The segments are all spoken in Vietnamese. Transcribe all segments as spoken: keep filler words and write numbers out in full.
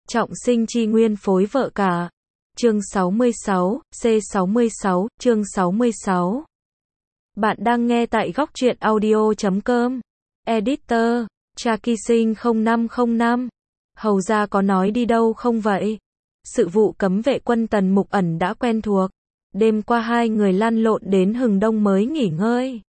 Trọng sinh chi nguyên phối vợ cả. Chương sáu mươi sáu, C sáu mươi sáu, chương sáu mươi sáu. Bạn đang nghe tại góc truyện audio chấm com. Editor, Traki Sinh không năm không năm. Hầu ra có nói đi đâu không vậy? Sự vụ cấm vệ quân Tần Mục Ẩn đã quen thuộc. Đêm qua hai người lăn lộn đến hừng đông mới nghỉ ngơi.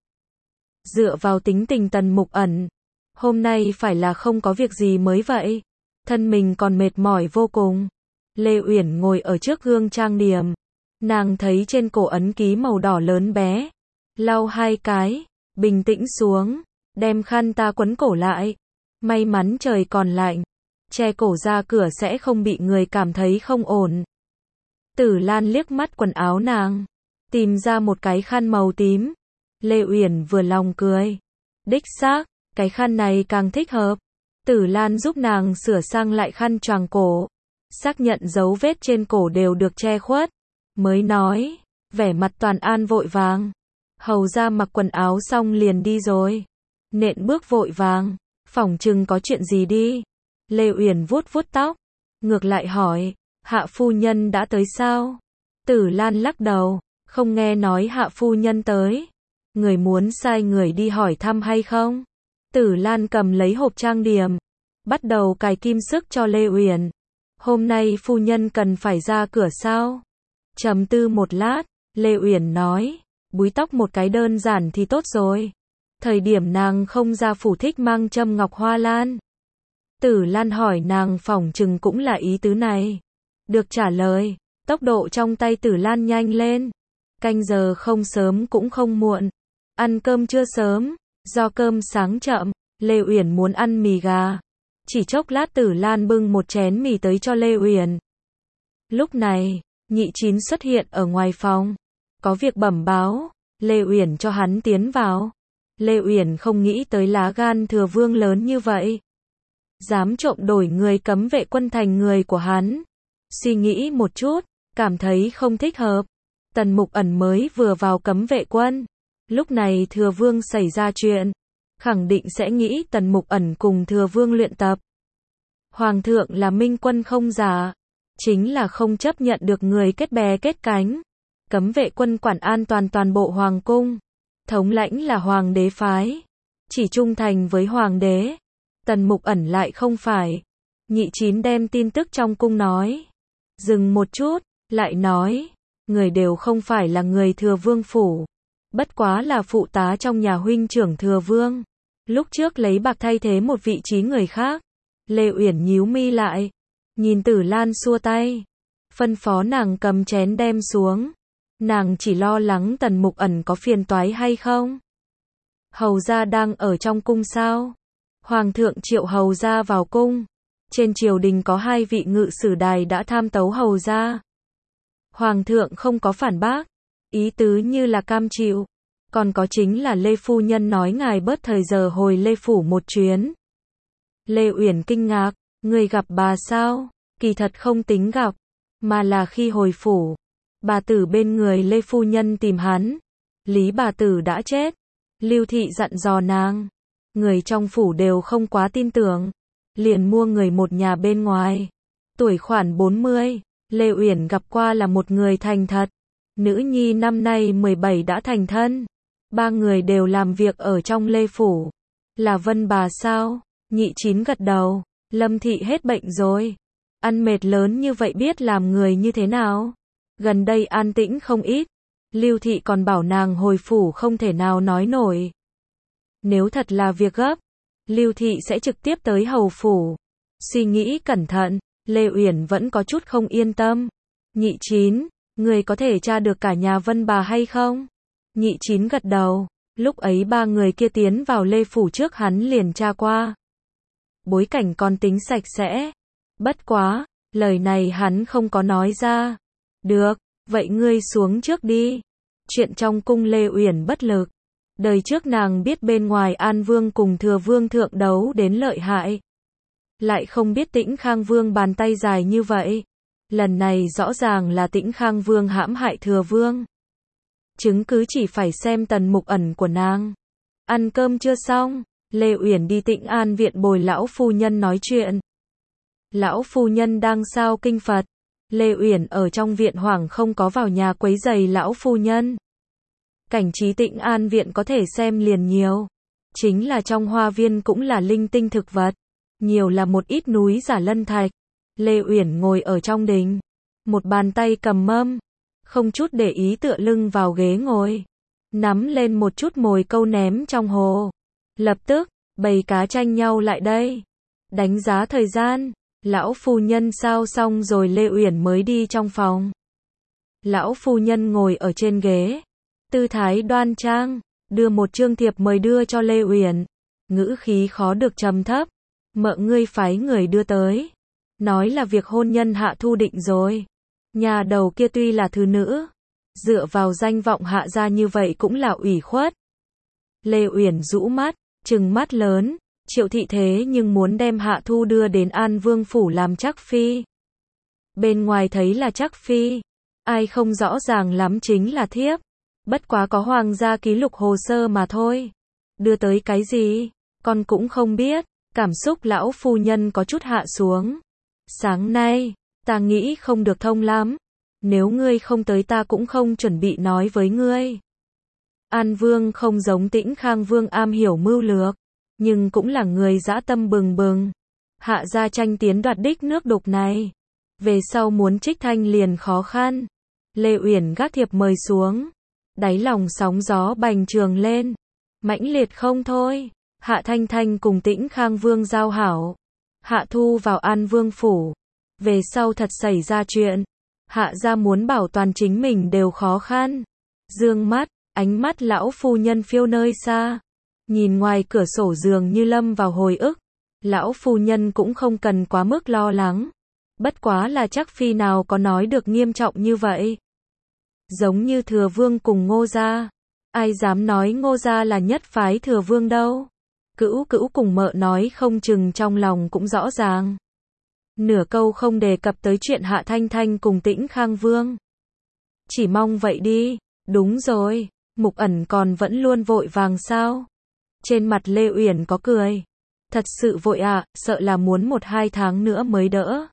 Dựa vào tính tình Tần Mục Ẩn, hôm nay phải là không có việc gì mới vậy. Thân mình còn mệt mỏi vô cùng. Lê Uyển ngồi ở trước gương trang điểm. Nàng thấy trên cổ ấn ký màu đỏ lớn bé. Lau hai cái, bình tĩnh xuống, đem khăn ta quấn cổ lại. May mắn trời còn lạnh, che cổ ra cửa sẽ không bị người cảm thấy không ổn. Tử Lan liếc mắt quần áo nàng, tìm ra một cái khăn màu tím. Lê Uyển vừa lòng cười. Đích xác, cái khăn này càng thích hợp. Tử Lan giúp nàng sửa sang lại khăn choàng cổ, xác nhận dấu vết trên cổ đều được che khuất, mới nói, vẻ mặt toàn an vội vàng. Hầu ra mặc quần áo xong liền đi rồi. Nện bước vội vàng, phỏng chừng có chuyện gì đi. Lê Uyển vuốt vuốt tóc, ngược lại hỏi, hạ phu nhân đã tới sao? Tử Lan lắc đầu, không nghe nói hạ phu nhân tới. Người muốn sai người đi hỏi thăm hay không? Tử Lan cầm lấy hộp trang điểm, bắt đầu cài kim sức cho Lê Uyển. Hôm nay phu nhân cần phải ra cửa sao? Trầm tư một lát, Lê Uyển nói, búi tóc một cái đơn giản thì tốt rồi. Thời điểm nàng không ra phủ thích mang châm ngọc hoa lan. Tử Lan hỏi nàng phỏng chừng cũng là ý tứ này. Được trả lời, tốc độ trong tay Tử Lan nhanh lên. Canh giờ không sớm cũng không muộn. Ăn cơm chưa sớm, do cơm sáng chậm, Lê Uyển muốn ăn mì gà. Chỉ chốc lát Tử Lan bưng một chén mì tới cho Lê Uyển. Lúc này, Nhị Chín xuất hiện ở ngoài phòng. Có việc bẩm báo, Lê Uyển cho hắn tiến vào. Lê Uyển không nghĩ tới lá gan Thừa Vương lớn như vậy. Dám trộm đổi người cấm vệ quân thành người của hắn. Suy nghĩ một chút, cảm thấy không thích hợp. Tần Mục Ẩn mới vừa vào cấm vệ quân. Lúc này Thừa Vương xảy ra chuyện, khẳng định sẽ nghĩ Tần Mục Ẩn cùng Thừa Vương luyện tập. Hoàng thượng là minh quân không giả, chính là không chấp nhận được người kết bè kết cánh. Cấm vệ quân quản an toàn toàn bộ hoàng cung. Thống lãnh là hoàng đế phái, chỉ trung thành với hoàng đế. Tần Mục Ẩn lại không phải. Nhị Chín đem tin tức trong cung nói. Dừng một chút, lại nói, người đều không phải là người Thừa Vương phủ. Bất quá là phụ tá trong nhà huynh trưởng Thừa Vương. Lúc trước lấy bạc thay thế một vị trí người khác. Lê Uyển nhíu mi lại, nhìn Tử Lan xua tay, phân phó nàng cầm chén đem xuống. Nàng chỉ lo lắng Tần Mục Ẩn có phiền toái hay không. Hầu gia đang ở trong cung sao? Hoàng thượng triệu hầu gia vào cung. Trên triều đình có hai vị ngự sử đài đã tham tấu hầu gia. Hoàng thượng không có phản bác, ý tứ như là cam chịu. Còn có chính là Lê phu nhân nói ngài bớt thời giờ hồi Lê phủ một chuyến. Lê Uyển kinh ngạc, người gặp bà sao? Kỳ thật không tính gặp, mà là khi hồi phủ, bà tử bên người Lê phu nhân tìm hắn. Lý bà tử đã chết. Lưu thị dặn dò nàng, người trong phủ đều không quá tin tưởng, liền mua người một nhà bên ngoài. Tuổi khoảng bốn mươi, Lê Uyển gặp qua là một người thành thật. Nữ nhi năm nay mười bảy đã thành thân. Ba người đều làm việc ở trong Lê phủ. Là Vân bà sao? Nhị Chín gật đầu. Lâm thị hết bệnh rồi. Ăn mệt lớn như vậy biết làm người như thế nào? Gần đây an tĩnh không ít. Lưu thị còn bảo nàng hồi phủ không thể nào nói nổi. Nếu thật là việc gấp, Lưu thị sẽ trực tiếp tới hầu phủ. Suy nghĩ cẩn thận, Lê Uyển vẫn có chút không yên tâm. Nhị Chín, người có thể tra được cả nhà Vân bà hay không? Nhị Chín gật đầu. Lúc ấy ba người kia tiến vào Lê phủ trước hắn liền tra qua. Bối cảnh còn tính sạch sẽ. Bất quá, lời này hắn không có nói ra. Được, vậy ngươi xuống trước đi. Chuyện trong cung Lê Uyển bất lực. Đời trước nàng biết bên ngoài An Vương cùng Thừa Vương thượng đấu đến lợi hại. Lại không biết Tĩnh Khang Vương bàn tay dài như vậy. Lần này rõ ràng là Tĩnh Khang Vương hãm hại Thừa Vương. Chứng cứ chỉ phải xem Tần Mục Ẩn của nàng. Ăn cơm chưa xong, Lê Uyển đi Tĩnh An viện bồi lão phu nhân nói chuyện. Lão phu nhân đang sao kinh Phật. Lê Uyển ở trong viện hoảng không có vào nhà quấy giày lão phu nhân. Cảnh trí Tĩnh An viện có thể xem liền nhiều. Chính là trong hoa viên cũng là linh tinh thực vật. Nhiều là một ít núi giả lân thạch. Lê Uyển ngồi ở trong đình. Một bàn tay cầm mâm. Không chút để ý tựa lưng vào ghế ngồi. Nắm lên một chút mồi câu ném trong hồ. Lập tức, bầy cá tranh nhau lại đây. Đánh giá thời gian. Lão phu nhân sao xong rồi Lê Uyển mới đi trong phòng. Lão phu nhân ngồi ở trên ghế. Tư thái đoan trang. Đưa một chương thiệp mời đưa cho Lê Uyển. Ngữ khí khó được trầm thấp. Mợ ngươi phái người đưa tới. Nói là việc hôn nhân Hạ Thu định rồi. Nhà đầu kia tuy là thứ nữ. Dựa vào danh vọng Hạ gia như vậy cũng là ủy khuất. Lê Uyển rũ mắt, trừng mắt lớn. Triệu thị thế nhưng muốn đem Hạ Thu đưa đến An Vương phủ làm trắc phi. Bên ngoài thấy là trắc phi. Ai không rõ ràng lắm chính là thiếp. Bất quá có hoàng gia ký lục hồ sơ mà thôi. Đưa tới cái gì, con cũng không biết. Cảm xúc lão phu nhân có chút hạ xuống. Sáng nay, ta nghĩ không được thông lắm. Nếu ngươi không tới ta cũng không chuẩn bị nói với ngươi. An Vương không giống Tĩnh Khang Vương am hiểu mưu lược. Nhưng cũng là người dã tâm bừng bừng. Hạ gia tranh tiến đoạt đích nước đục này. Về sau muốn trích thanh liền khó khăn. Lê Uyển gác thiệp mời xuống. Đáy lòng sóng gió bành trường lên. Mãnh liệt không thôi. Hạ Thanh Thanh cùng Tĩnh Khang Vương giao hảo. Hạ Thu vào An Vương phủ. Về sau thật xảy ra chuyện. Hạ gia muốn bảo toàn chính mình đều khó khăn. Dương mắt, ánh mắt lão phu nhân phiêu nơi xa. Nhìn ngoài cửa sổ giường như lâm vào hồi ức. Lão phu nhân cũng không cần quá mức lo lắng. Bất quá là chắc phi nào có nói được nghiêm trọng như vậy. Giống như Thừa Vương cùng Ngô gia. Ai dám nói Ngô gia là nhất phái Thừa Vương đâu. Cữu cữu cùng mợ nói không chừng trong lòng cũng rõ ràng. Nửa câu không đề cập tới chuyện Hạ Thanh Thanh cùng Tĩnh Khang Vương. Chỉ mong vậy đi. Đúng rồi, Mục Ẩn còn vẫn luôn vội vàng sao? Trên mặt Lê Uyển có cười. Thật sự vội ạ, à, sợ là muốn một hai tháng nữa mới đỡ.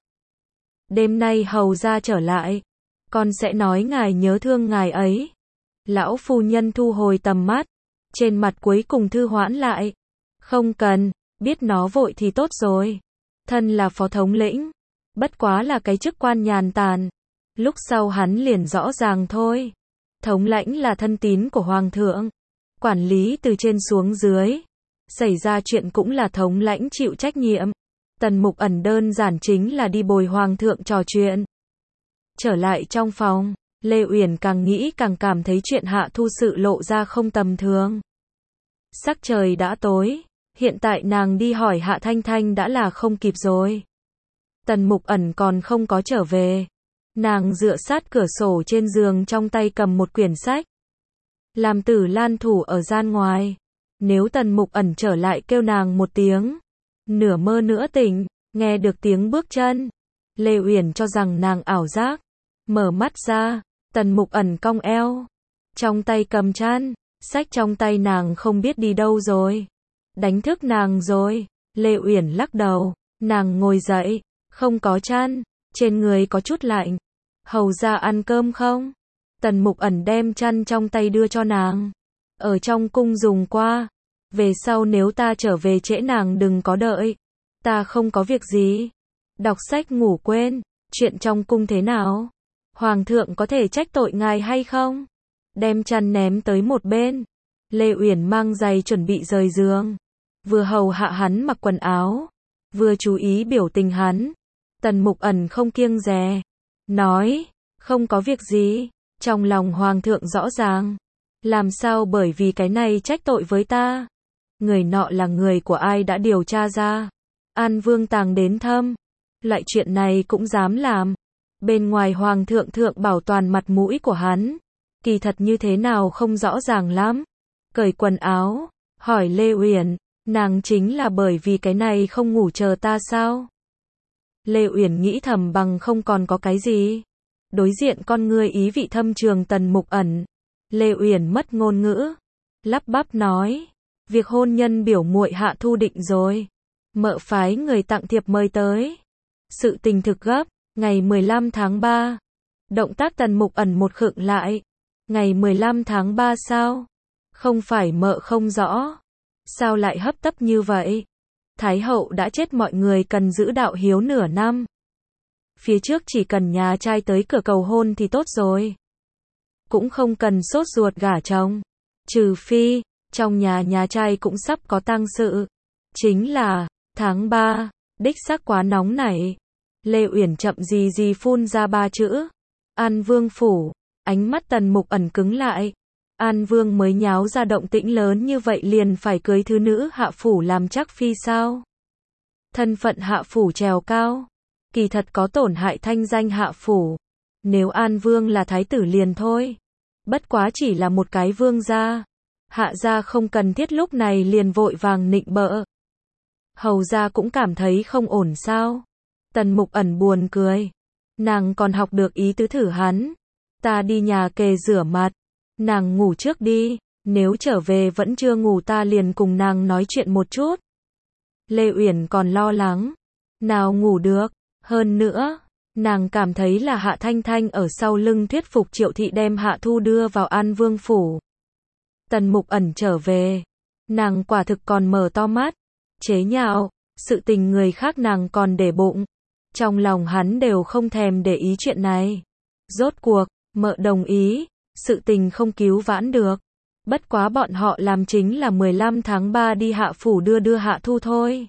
Đêm nay hầu ra trở lại. Con sẽ nói ngài nhớ thương ngài ấy. Lão phu nhân thu hồi tầm mắt. Trên mặt cuối cùng thư hoãn lại. Không cần, biết nó vội thì tốt rồi. Thân là phó thống lĩnh. Bất quá là cái chức quan nhàn tàn. Lúc sau hắn liền rõ ràng thôi. Thống lãnh là thân tín của hoàng thượng. Quản lý từ trên xuống dưới. Xảy ra chuyện cũng là thống lãnh chịu trách nhiệm. Tần Mục Ẩn đơn giản chính là đi bồi hoàng thượng trò chuyện. Trở lại trong phòng, Lê Uyển càng nghĩ càng cảm thấy chuyện Hạ Thu sự lộ ra không tầm thường. Sắc trời đã tối, hiện tại nàng đi hỏi Hạ Thanh Thanh đã là không kịp rồi. Tần Mục Ẩn còn không có trở về. Nàng dựa sát cửa sổ trên giường trong tay cầm một quyển sách. Làm Tử Lan thủ ở gian ngoài. Nếu Tần Mục Ẩn trở lại kêu nàng một tiếng. Nửa mơ nửa tỉnh, nghe được tiếng bước chân. Lê Uyển cho rằng nàng ảo giác. Mở mắt ra, Tần Mục Ẩn cong eo. Trong tay cầm chăn, sách trong tay nàng không biết đi đâu rồi. Đánh thức nàng rồi. Lê Uyển lắc đầu, nàng ngồi dậy, không có chăn, trên người có chút lạnh. Hầu ra ăn cơm không? Tần Mục Ẩn đem chăn trong tay đưa cho nàng. Ở trong cung dùng qua. Về sau nếu ta trở về trễ nàng đừng có đợi. Ta không có việc gì. Đọc sách ngủ quên. Chuyện trong cung thế nào? Hoàng thượng có thể trách tội ngài hay không? Đem chăn ném tới một bên. Lê Uyển mang giày chuẩn bị rời giường. Vừa hầu hạ hắn mặc quần áo. Vừa chú ý biểu tình hắn. Tần Mục Ẩn không kiêng dè. Nói, không có việc gì. Trong lòng hoàng thượng rõ ràng. Làm sao bởi vì cái này trách tội với ta? Người nọ là người của ai đã điều tra ra? An Vương tàng đến thâm. Loại chuyện này cũng dám làm. Bên ngoài hoàng thượng thượng bảo toàn mặt mũi của hắn. Kỳ thật như thế nào không rõ ràng lắm. Cởi quần áo, hỏi Lê Uyển, nàng chính là bởi vì cái này không ngủ chờ ta sao? Lê Uyển nghĩ thầm bằng không còn có cái gì. Đối diện con ngươi ý vị thâm trường Tần Mục Ẩn. Lê Uyển mất ngôn ngữ. Lắp bắp nói. Việc hôn nhân biểu muội Hạ Thu định rồi. Mợ phái người tặng thiệp mời tới. Sự tình thực gấp, ngày mười lăm tháng ba. Động tác Tần Mục Ẩn một khựng lại. Ngày mười lăm tháng ba sao? Không phải mợ không rõ. Sao lại hấp tấp như vậy? Thái hậu đã chết, mọi người cần giữ đạo hiếu nửa năm. Phía trước chỉ cần nhà trai tới cửa cầu hôn thì tốt rồi. Cũng không cần sốt ruột gả chồng. Trừ phi, trong nhà nhà trai cũng sắp có tang sự. Chính là, tháng ba, đích xác quá nóng nảy. Lê Uyển chậm gì gì phun ra ba chữ. An Vương phủ, ánh mắt Tần Mục Ẩn cứng lại. An Vương mới nháo ra động tĩnh lớn như vậy liền phải cưới thứ nữ hạ phủ làm chắc phi sao? Thân phận hạ phủ trèo cao, kỳ thật có tổn hại thanh danh hạ phủ. Nếu An Vương là thái tử liền thôi. Bất quá chỉ là một cái vương gia. Hạ gia không cần thiết lúc này liền vội vàng nịnh bợ. Hầu gia cũng cảm thấy không ổn sao? Tần Mục Ẩn buồn cười. Nàng còn học được ý tứ thử hắn. Ta đi nhà kề rửa mặt. Nàng ngủ trước đi. Nếu trở về vẫn chưa ngủ ta liền cùng nàng nói chuyện một chút. Lê Uyển còn lo lắng. Nào ngủ được. Hơn nữa, nàng cảm thấy là Hạ Thanh Thanh ở sau lưng thuyết phục Triệu Thị đem Hạ Thu đưa vào An Vương phủ. Tần Mục Ẩn trở về. Nàng quả thực còn mở to mắt. Chế nhạo, sự tình người khác nàng còn để bụng. Trong lòng hắn đều không thèm để ý chuyện này. Rốt cuộc, mợ đồng ý, sự tình không cứu vãn được. Bất quá bọn họ làm chính là mười lăm tháng ba đi hạ phủ đưa đưa Hạ Thu thôi.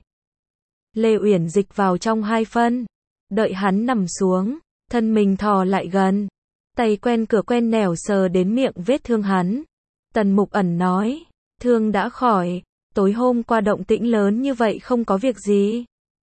Lê Uyển dịch vào trong hai phân. Đợi hắn nằm xuống, thân mình thò lại gần. Tay quen cửa quen nẻo sờ đến miệng vết thương hắn. Tần Mục Ẩn nói, thương đã khỏi, tối hôm qua động tĩnh lớn như vậy không có việc gì.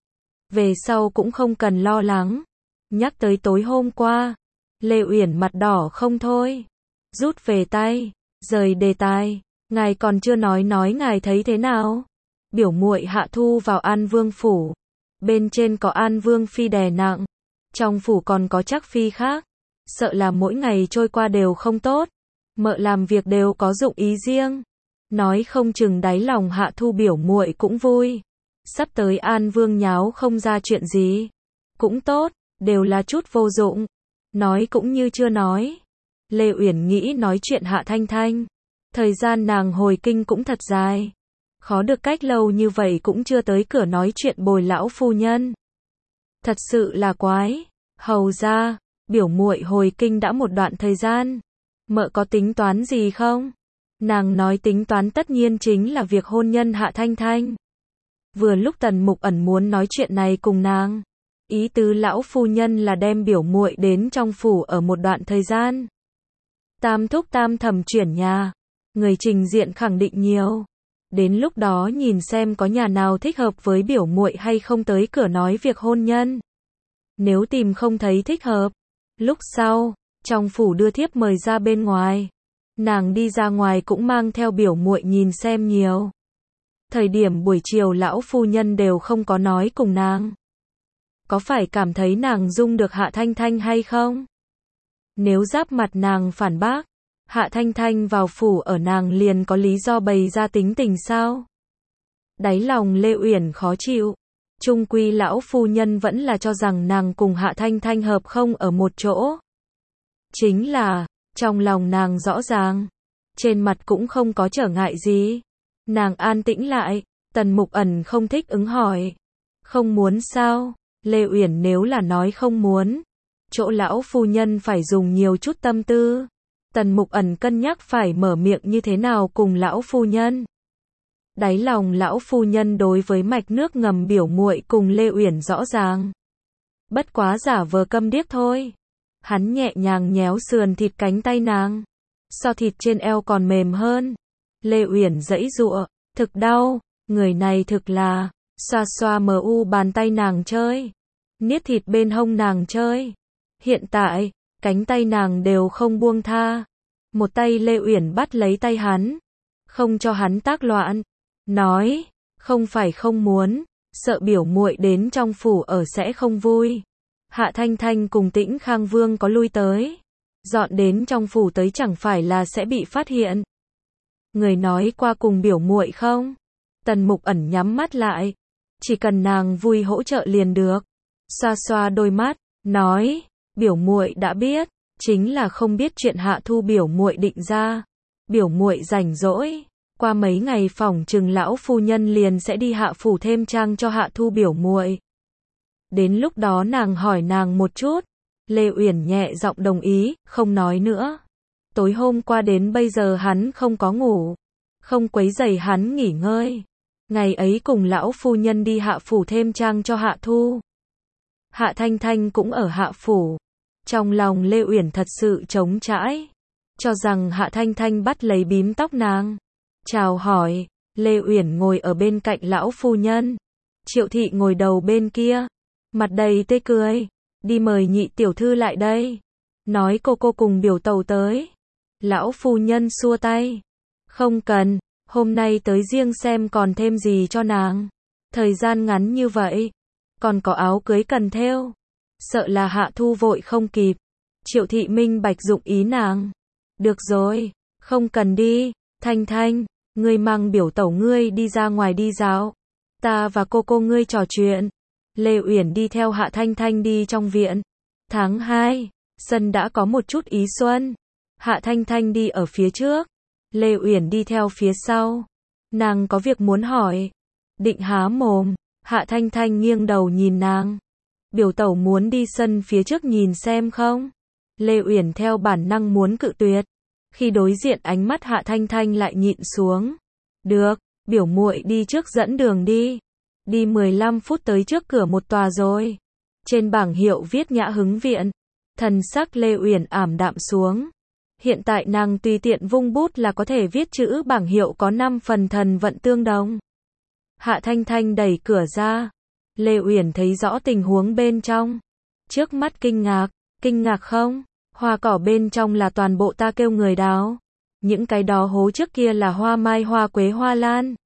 Về sau cũng không cần lo lắng. Nhắc tới tối hôm qua, Lê Uyển mặt đỏ không thôi. Rút về tay, rời đề tài, ngài còn chưa nói nói ngài thấy thế nào? Biểu muội Hạ Thu vào An Vương phủ. Bên trên có An Vương phi đè nặng, trong phủ còn có chắc phi khác. Sợ là mỗi ngày trôi qua đều không tốt. Mợ làm việc đều có dụng ý riêng. Nói không chừng đáy lòng Hạ Thu biểu muội cũng vui. Sắp tới An Vương nháo không ra chuyện gì. Cũng tốt, đều là chút vô dụng. Nói cũng như chưa nói. Lê Uyển nghĩ nói chuyện Hạ Thanh Thanh. Thời gian nàng hồi kinh cũng thật dài. Khó được cách lâu như vậy cũng chưa tới cửa nói chuyện bồi lão phu nhân. Thật sự là quái. Hầu ra, biểu muội hồi kinh đã một đoạn thời gian. Mợ có tính toán gì không? Nàng nói tính toán tất nhiên chính là việc hôn nhân Hạ Thanh Thanh. Vừa lúc Tần Mục Ẩn muốn nói chuyện này cùng nàng. Ý tứ lão phu nhân là đem biểu muội đến trong phủ ở một đoạn thời gian. Tam thúc tam thẩm chuyển nhà. Người trình diện khẳng định nhiều. Đến lúc đó nhìn xem có nhà nào thích hợp với biểu muội hay không tới cửa nói việc hôn nhân. Nếu tìm không thấy thích hợp, lúc sau, trong phủ đưa thiếp mời ra bên ngoài. Nàng đi ra ngoài cũng mang theo biểu muội nhìn xem nhiều. Thời điểm buổi chiều lão phu nhân đều không có nói cùng nàng. Có phải cảm thấy nàng dung được Hạ Thanh Thanh hay không? Nếu giáp mặt nàng phản bác, Hạ Thanh Thanh vào phủ ở nàng liền có lý do bày ra tính tình sao? Đáy lòng Lê Uyển khó chịu. Chung quy lão phu nhân vẫn là cho rằng nàng cùng Hạ Thanh Thanh hợp không ở một chỗ. Chính là, trong lòng nàng rõ ràng, trên mặt cũng không có trở ngại gì. Nàng an tĩnh lại, Tần Mục Ẩn không thích ứng hỏi. Không muốn sao? Lê Uyển nếu là nói không muốn, chỗ lão phu nhân phải dùng nhiều chút tâm tư. Tần Mục Ẩn cân nhắc phải mở miệng như thế nào cùng lão phu nhân. Đáy lòng lão phu nhân đối với mạch nước ngầm biểu muội cùng Lê Uyển rõ ràng. Bất quá giả vờ câm điếc thôi. Hắn nhẹ nhàng nhéo sườn thịt cánh tay nàng. So thịt trên eo còn mềm hơn. Lê Uyển giãy giụa, thực đau, người này thực là, xoa xoa mờ u bàn tay nàng chơi. Niết thịt bên hông nàng chơi. Hiện tại, cánh tay nàng đều không buông tha. Một tay Lê Uyển bắt lấy tay hắn, không cho hắn tác loạn. Nói, không phải không muốn, sợ biểu muội đến trong phủ ở sẽ không vui. Hạ Thanh Thanh cùng Tĩnh Khang Vương có lui tới. Dọn đến trong phủ tới chẳng phải là sẽ bị phát hiện. Người nói qua cùng biểu muội không? Tần Mục Ẩn nhắm mắt lại. Chỉ cần nàng vui hỗ trợ liền được. xoa xoa đôi mắt, nói, biểu muội đã biết, chính là không biết chuyện Hạ Thu biểu muội định ra. Biểu muội rảnh rỗi, qua mấy ngày phỏng chừng lão phu nhân liền sẽ đi hạ phủ thêm trang cho Hạ Thu biểu muội. Đến lúc đó nàng hỏi nàng một chút, Lê Uyển nhẹ giọng đồng ý, không nói nữa. Tối hôm qua đến bây giờ hắn không có ngủ, không quấy rầy hắn nghỉ ngơi. Ngày ấy cùng lão phu nhân đi hạ phủ thêm trang cho Hạ Thu. Hạ Thanh Thanh cũng ở hạ phủ. Trong lòng Lê Uyển thật sự trống trải, cho rằng Hạ Thanh Thanh bắt lấy bím tóc nàng. Chào hỏi, Lê Uyển ngồi ở bên cạnh lão phu nhân. Triệu thị ngồi đầu bên kia, mặt đầy tươi cười, đi mời nhị tiểu thư lại đây. Nói cô cô cùng biểu tàu tới. Lão phu nhân xua tay. Không cần, hôm nay tới riêng xem còn thêm gì cho nàng. Thời gian ngắn như vậy, còn có áo cưới cần thêu. Sợ là Hạ Thu vội không kịp. Triệu thị minh bạch dụng ý nàng. Được rồi, không cần đi, Thanh Thanh, ngươi mang biểu tẩu ngươi đi ra ngoài đi dạo. Ta và cô cô ngươi trò chuyện. Lê Uyển đi theo Hạ Thanh Thanh đi trong viện. Tháng hai, sân đã có một chút ý xuân. Hạ Thanh Thanh đi ở phía trước, Lê Uyển đi theo phía sau. Nàng có việc muốn hỏi. Định há mồm, Hạ Thanh Thanh nghiêng đầu nhìn nàng. Biểu tẩu muốn đi sân phía trước nhìn xem không? Lê Uyển theo bản năng muốn cự tuyệt. Khi đối diện ánh mắt Hạ Thanh Thanh lại nhịn xuống. Được, biểu muội đi trước dẫn đường đi. Đi mười lăm phút tới trước cửa một tòa rồi. Trên bảng hiệu viết Nhã Hứng Viện. Thần sắc Lê Uyển ảm đạm xuống. Hiện tại nàng tùy tiện vung bút là có thể viết chữ bảng hiệu có năm phần thần vận tương đồng. Hạ Thanh Thanh đẩy cửa ra. Lê Uyển thấy rõ tình huống bên trong. Trước mắt kinh ngạc, kinh ngạc không? Hoa cỏ bên trong là toàn bộ ta kêu người đào. Những cái đó hố trước kia là hoa mai, hoa quế, hoa lan.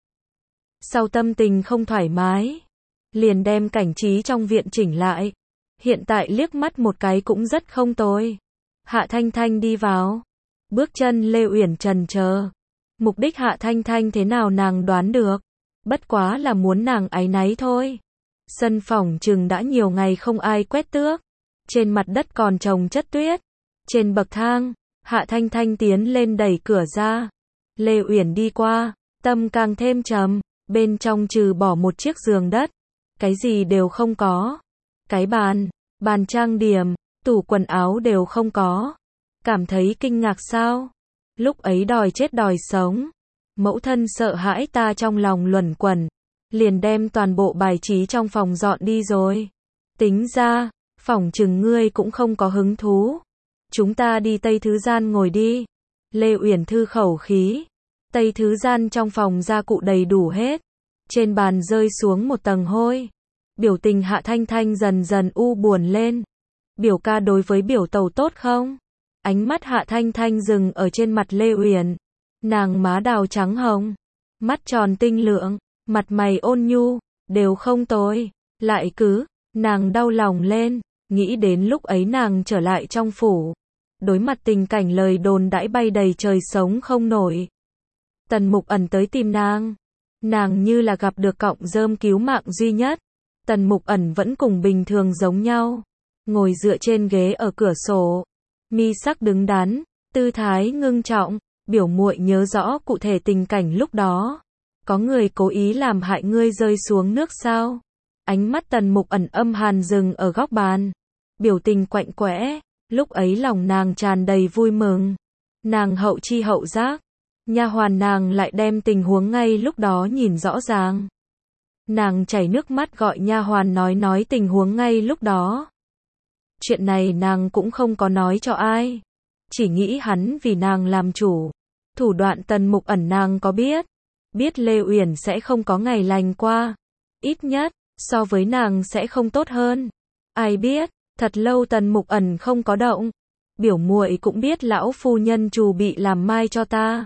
Sau tâm tình không thoải mái, liền đem cảnh trí trong viện chỉnh lại. Hiện tại liếc mắt một cái cũng rất không tồi. Hạ Thanh Thanh đi vào. Bước chân Lê Uyển chần chờ. Mục đích Hạ Thanh Thanh thế nào nàng đoán được. Bất quá là muốn nàng áy náy thôi. Sân phỏng chừng đã nhiều ngày không ai quét tước. Trên mặt đất còn chồng chất tuyết. Trên bậc thang, Hạ Thanh Thanh tiến lên đẩy cửa ra. Lê Uyển đi qua, tâm càng thêm trầm. Bên trong trừ bỏ một chiếc giường đất, cái gì đều không có. Cái bàn, bàn trang điểm, tủ quần áo đều không có. Cảm thấy kinh ngạc sao? Lúc ấy đòi chết đòi sống. Mẫu thân sợ hãi ta trong lòng luẩn quẩn. Liền đem toàn bộ bài trí trong phòng dọn đi rồi. Tính ra, phỏng chừng ngươi cũng không có hứng thú. Chúng ta đi Tây Thứ Gian ngồi đi. Lê Uyển thư khẩu khí. Tây Thứ Gian trong phòng gia cụ đầy đủ hết. Trên bàn rơi xuống một tầng hôi. Biểu tình Hạ Thanh Thanh dần dần u buồn lên. Biểu ca đối với biểu tàu tốt không? Ánh mắt Hạ Thanh Thanh dừng ở trên mặt Lê Uyển. Nàng má đào trắng hồng, mắt tròn tinh lượng, mặt mày ôn nhu, đều không tồi. Lại cứ, nàng đau lòng lên, nghĩ đến lúc ấy nàng trở lại trong phủ. Đối mặt tình cảnh lời đồn đãi bay đầy trời sống không nổi. Tần Mục Ẩn tới tìm nàng. Nàng như là gặp được cọng rơm cứu mạng duy nhất. Tần Mục Ẩn vẫn cùng bình thường giống nhau. Ngồi dựa trên ghế ở cửa sổ. Mi sắc đứng đắn, tư thái ngưng trọng. Biểu muội nhớ rõ cụ thể tình cảnh lúc đó. Có người cố ý làm hại ngươi rơi xuống nước sao? Ánh mắt Tần Mục Ẩn âm hàn dừng ở góc bàn. Biểu tình quạnh quẽ. Lúc ấy lòng nàng tràn đầy vui mừng. Nàng hậu chi hậu giác. Nha hoàn nàng lại đem tình huống ngay lúc đó nhìn rõ ràng. Nàng chảy nước mắt gọi nha hoàn nói nói tình huống ngay lúc đó. Chuyện này nàng cũng không có nói cho ai. Chỉ nghĩ hắn vì nàng làm chủ. Thủ đoạn Tần Mục Ẩn nàng có biết. Biết Lê Uyển sẽ không có ngày lành qua. Ít nhất, so với nàng sẽ không tốt hơn. Ai biết, thật lâu Tần Mục Ẩn không có động. Biểu muội cũng biết lão phu nhân trù bị làm mai cho ta.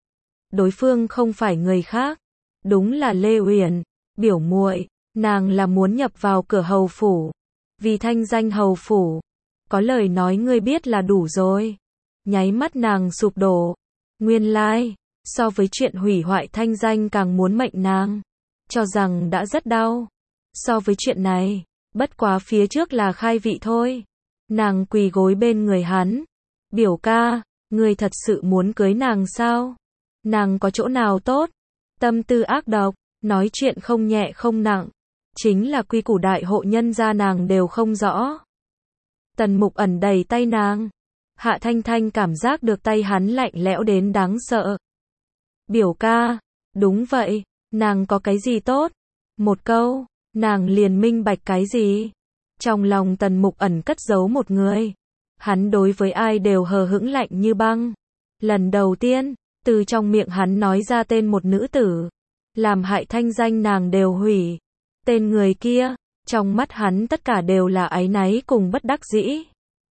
Đối phương không phải người khác. Đúng là Lê Uyển. Biểu muội, nàng là muốn nhập vào cửa hầu phủ. Vì thanh danh hầu phủ. Có lời nói ngươi biết là đủ rồi. Nháy mắt nàng sụp đổ. Nguyên lai, so với chuyện hủy hoại thanh danh càng muốn mệnh nàng. Cho rằng đã rất đau. So với chuyện này, Bất quá phía trước là khai vị thôi. Nàng quỳ gối bên người hắn. Biểu ca, ngươi thật sự muốn cưới nàng sao? Nàng có chỗ nào tốt? Tâm tư ác độc, nói chuyện không nhẹ không nặng. Chính là quy củ đại hộ nhân gia nàng đều không rõ. Tần Mục Ẩn đẩy tay nàng. Hạ Thanh Thanh cảm giác được tay hắn lạnh lẽo đến đáng sợ. Biểu ca, đúng vậy, nàng có cái gì tốt? Một câu, nàng liền minh bạch cái gì? Trong lòng Tần Mục Ẩn cất giấu một người. Hắn đối với ai đều hờ hững lạnh như băng. Lần đầu tiên, từ trong miệng hắn nói ra tên một nữ tử. Làm hại thanh danh nàng đều hủy. Tên người kia, trong mắt hắn tất cả đều là áy náy cùng bất đắc dĩ.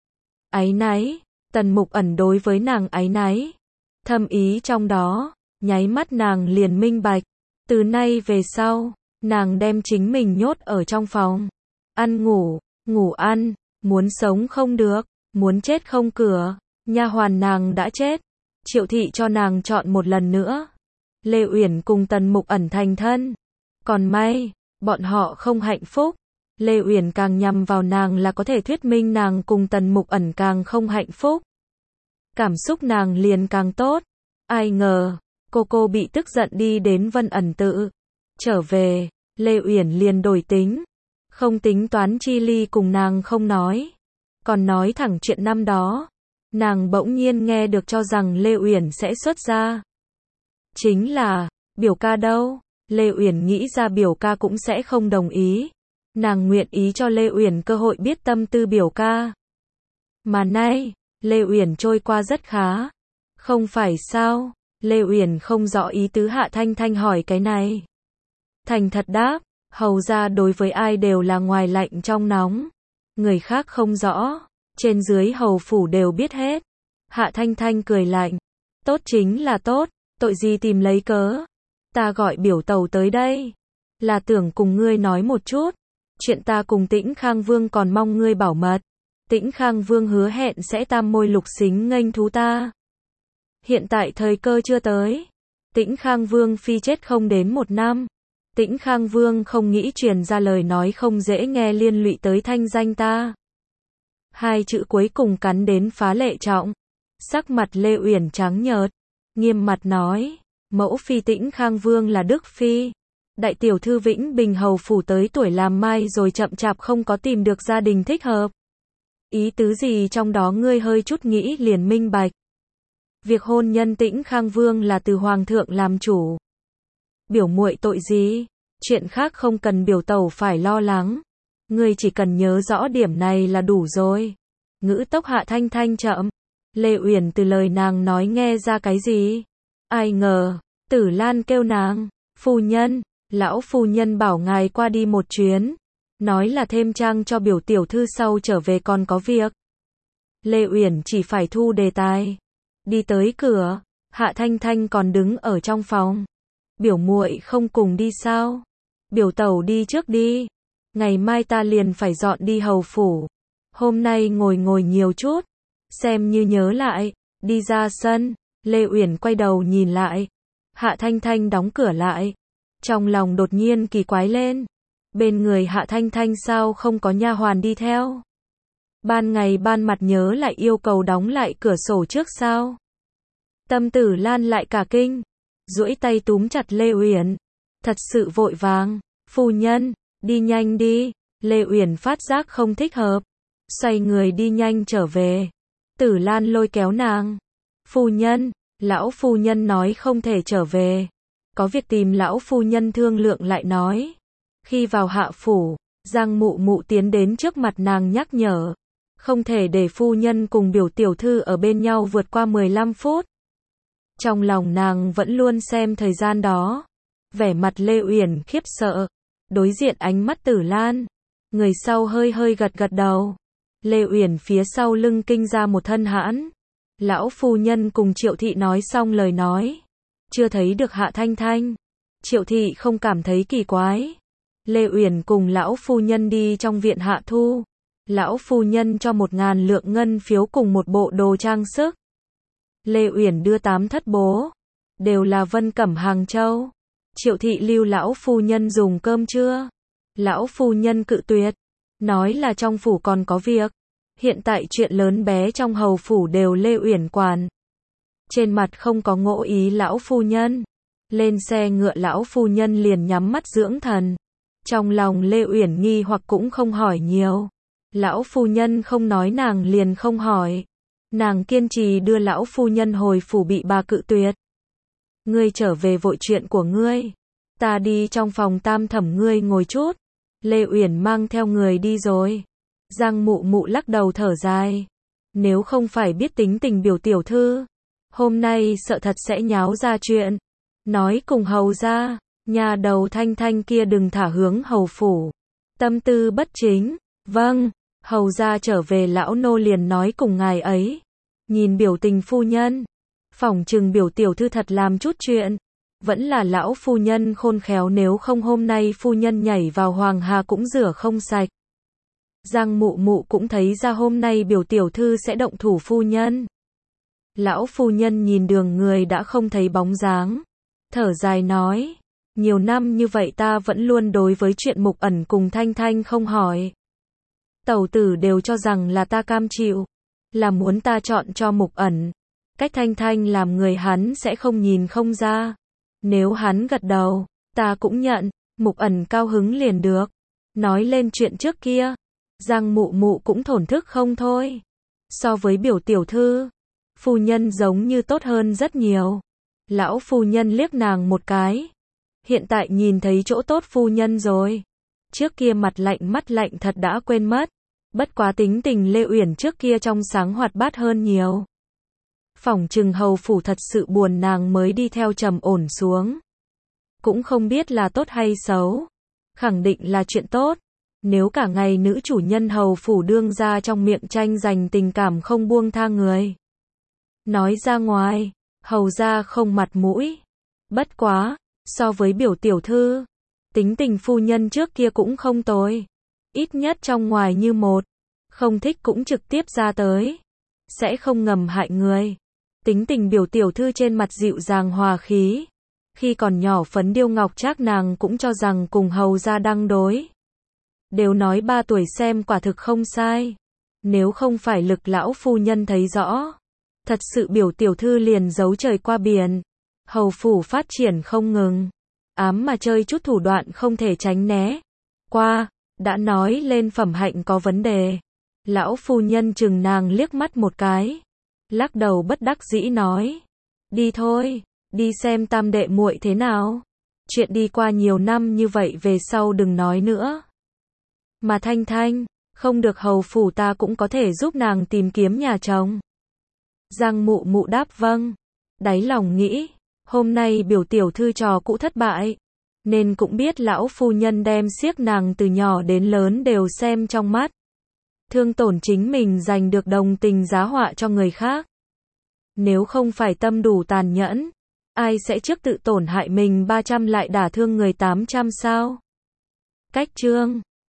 Áy náy, Tần Mục Ẩn đối với nàng áy náy. Thâm ý trong đó, nháy mắt nàng liền minh bạch. Từ nay về sau, nàng đem chính mình nhốt ở trong phòng. Ăn ngủ, ngủ ăn, muốn sống không được, muốn chết không cửa. Nha hoàn nàng đã chết. Triệu thị cho nàng chọn một lần nữa. Lê Uyển cùng Tần Mục Ẩn thành thân. Còn may, bọn họ không hạnh phúc. Lê Uyển càng nhằm vào nàng là có thể thuyết minh nàng cùng Tần Mục Ẩn càng không hạnh phúc. Cảm xúc nàng liền càng tốt. Ai ngờ, cô cô bị tức giận đi đến Vân Ẩn Tự. Trở về, Lê Uyển liền đổi tính. Không tính toán chi ly cùng nàng không nói. Còn nói thẳng chuyện năm đó. Nàng bỗng nhiên nghe được cho rằng Lê Uyển sẽ xuất gia. Chính là, biểu ca đâu? Lê Uyển nghĩ ra biểu ca cũng sẽ không đồng ý. Nàng nguyện ý cho Lê Uyển cơ hội biết tâm tư biểu ca. Mà nay, Lê Uyển trôi qua rất khá. Không phải sao? Lê Uyển không rõ ý tứ Hạ Thanh Thanh hỏi cái này. Thành thật đáp, hầu ra đối với ai đều là ngoài lạnh trong nóng. Người khác không rõ, trên dưới hầu phủ đều biết hết. Hạ Thanh Thanh cười lạnh. Tốt chính là tốt, tội gì tìm lấy cớ. Ta gọi biểu tàu tới đây. Là tưởng cùng ngươi nói một chút. Chuyện ta cùng Tĩnh Khang Vương còn mong ngươi bảo mật. Tĩnh Khang Vương hứa hẹn sẽ tam môi lục xính nghênh thú ta. Hiện tại thời cơ chưa tới. Tĩnh Khang Vương phi chết không đến một năm. Tĩnh Khang Vương không nghĩ truyền ra lời nói không dễ nghe liên lụy tới thanh danh ta. Hai chữ cuối cùng cắn đến phá lệ trọng. Sắc mặt Lê Uyển trắng nhợt, nghiêm mặt nói, mẫu phi Tĩnh Khang Vương là Đức phi. Đại tiểu thư Vĩnh Bình hầu phủ tới tuổi làm mai rồi chậm chạp không có tìm được gia đình thích hợp. Ý tứ gì trong đó ngươi hơi chút nghĩ liền minh bạch. Việc hôn nhân Tĩnh Khang Vương là từ hoàng thượng làm chủ. Biểu muội tội gì? Chuyện khác không cần biểu tẩu phải lo lắng. Ngươi chỉ cần nhớ rõ điểm này là đủ rồi. Ngữ tốc Hạ Thanh Thanh chậm. Lê Uyển từ lời nàng nói nghe ra cái gì? Ai ngờ, Tử Lan kêu nàng, phu nhân, lão phu nhân bảo ngài qua đi một chuyến. Nói là thêm trang cho biểu tiểu thư sau trở về còn có việc. Lê Uyển chỉ phải thu đề tài. Đi tới cửa, Hạ Thanh Thanh còn đứng ở trong phòng. Biểu muội không cùng đi sao? Biểu tẩu đi trước đi. Ngày mai ta liền phải dọn đi hầu phủ. Hôm nay ngồi ngồi nhiều chút. Xem như nhớ lại. Đi ra sân. Lê Uyển quay đầu nhìn lại. Hạ Thanh Thanh đóng cửa lại. Trong lòng đột nhiên kỳ quái lên. Bên người Hạ Thanh Thanh sao không có nha hoàn đi theo? Ban ngày ban mặt nhớ lại yêu cầu đóng lại cửa sổ trước sao? Tâm Tử Lan lại cả kinh. Duỗi tay túm chặt Lê Uyển. Thật sự vội vàng. Phu nhân, đi nhanh đi. Lê Uyển phát giác không thích hợp. Xoay người đi nhanh trở về. Tử Lan lôi kéo nàng. Phu nhân, lão phu nhân nói không thể trở về. Có việc tìm lão phu nhân thương lượng lại nói. Khi vào hạ phủ, Giang mụ mụ tiến đến trước mặt nàng nhắc nhở. Không thể để phu nhân cùng biểu tiểu thư ở bên nhau vượt qua mười lăm phút. Trong lòng nàng vẫn luôn xem thời gian đó. Vẻ mặt Lê Uyển khiếp sợ. Đối diện ánh mắt Tử Lan. Người sau hơi hơi gật gật đầu. Lê Uyển phía sau lưng kinh ra một thân hãn. Lão phu nhân cùng Triệu thị nói xong lời nói. Chưa thấy được Hạ Thanh Thanh. Triệu thị không cảm thấy kỳ quái. Lê Uyển cùng lão phu nhân đi trong viện hạ thu. Lão phu nhân cho một ngàn lượng ngân phiếu cùng một bộ đồ trang sức. Lê Uyển đưa tám thất bố. Đều là vân cẩm Hàng Châu. Triệu thị lưu lão phu nhân dùng cơm trưa. Lão phu nhân cự tuyệt. nói là trong phủ còn có việc. Hiện tại chuyện lớn bé trong hầu phủ đều Lê Uyển quản. Trên mặt không có ngộ ý lão phu nhân. Lên xe ngựa lão phu nhân liền nhắm mắt dưỡng thần. Trong lòng Lê Uyển nghi hoặc cũng không hỏi nhiều. Lão phu nhân không nói nàng liền không hỏi. Nàng kiên trì đưa lão phu nhân hồi phủ bị bà cự tuyệt. Ngươi trở về vội chuyện của ngươi. Ta đi trong phòng tam thẩm ngươi ngồi chút. Lê Uyển mang theo người đi rồi. Giang Mụ Mụ lắc đầu thở dài. Nếu không phải biết tính tình biểu tiểu thư, hôm nay sợ thật sẽ nháo ra chuyện. Nói cùng hầu ra, nhà đầu Thanh Thanh kia đừng thả hướng hầu phủ. Tâm tư bất chính. Vâng, hầu ra trở về lão nô liền nói cùng ngài ấy. Nhìn biểu tình phu nhân, phỏng chừng biểu tiểu thư thật làm chút chuyện. Vẫn là lão phu nhân khôn khéo, nếu không hôm nay phu nhân nhảy vào hoàng hà cũng rửa không sạch. Giang Mụ Mụ cũng thấy ra hôm nay biểu tiểu thư sẽ động thủ phu nhân. Lão phu nhân nhìn đường người đã không thấy bóng dáng. Thở dài nói, nhiều năm như vậy ta vẫn luôn đối với chuyện Mục Ẩn cùng Thanh Thanh không hỏi. Tẩu tử đều cho rằng là ta cam chịu, là muốn ta chọn cho Mục Ẩn. Cách Thanh Thanh làm người hắn sẽ không nhìn không ra. Nếu hắn gật đầu, ta cũng nhận, Mục Ẩn cao hứng liền được. Nói lên chuyện trước kia, Giang Mụ Mụ cũng thổn thức không thôi. So với biểu tiểu thư, phu nhân giống như tốt hơn rất nhiều. Lão phu nhân liếc nàng một cái. Hiện tại nhìn thấy chỗ tốt phu nhân rồi. Trước kia mặt lạnh mắt lạnh thật đã quên mất. Bất quá tính tình Lê Uyển trước kia trong sáng hoạt bát hơn nhiều. Phỏng chừng hầu phủ thật sự buồn nàng mới đi theo trầm ổn xuống. Cũng không biết là tốt hay xấu. Khẳng định là chuyện tốt. Nếu cả ngày nữ chủ nhân hầu phủ đương ra trong miệng tranh giành tình cảm không buông tha người. Nói ra ngoài, hầu ra không mặt mũi. Bất quá, so với biểu tiểu thư, tính tình phu nhân trước kia cũng không tồi. Ít nhất trong ngoài như một. Không thích cũng trực tiếp ra tới. Sẽ không ngầm hại người. Tính tình biểu tiểu thư trên mặt dịu dàng hòa khí. Khi còn nhỏ Phấn Điêu Ngọc Trác nàng cũng cho rằng cùng hầu ra đăng đối. Đều nói ba tuổi xem quả thực không sai. Nếu không phải lực lão phu nhân thấy rõ, thật sự biểu tiểu thư liền giấu trời qua biển. Hầu phủ phát triển không ngừng. Ám mà chơi chút thủ đoạn không thể tránh né. Qua, đã nói lên phẩm hạnh có vấn đề. Lão phu nhân chừng nàng liếc mắt một cái. Lắc đầu bất đắc dĩ nói. Đi thôi, đi xem tam đệ muội thế nào. Chuyện đi qua nhiều năm như vậy về sau đừng nói nữa. Mà Thanh Thanh, không được hầu phủ ta cũng có thể giúp nàng tìm kiếm nhà chồng. Giang Mụ Mụ đáp vâng. Đáy lòng nghĩ, hôm nay biểu tiểu thư trò cũ thất bại. Nên cũng biết lão phu nhân đem xiếc nàng từ nhỏ đến lớn đều xem trong mắt. Thương tổn chính mình giành được đồng tình giá họa cho người khác. Nếu không phải tâm đủ tàn nhẫn, ai sẽ trước tự tổn hại mình ba trăm lại đả thương người tám trăm sao? Cách chương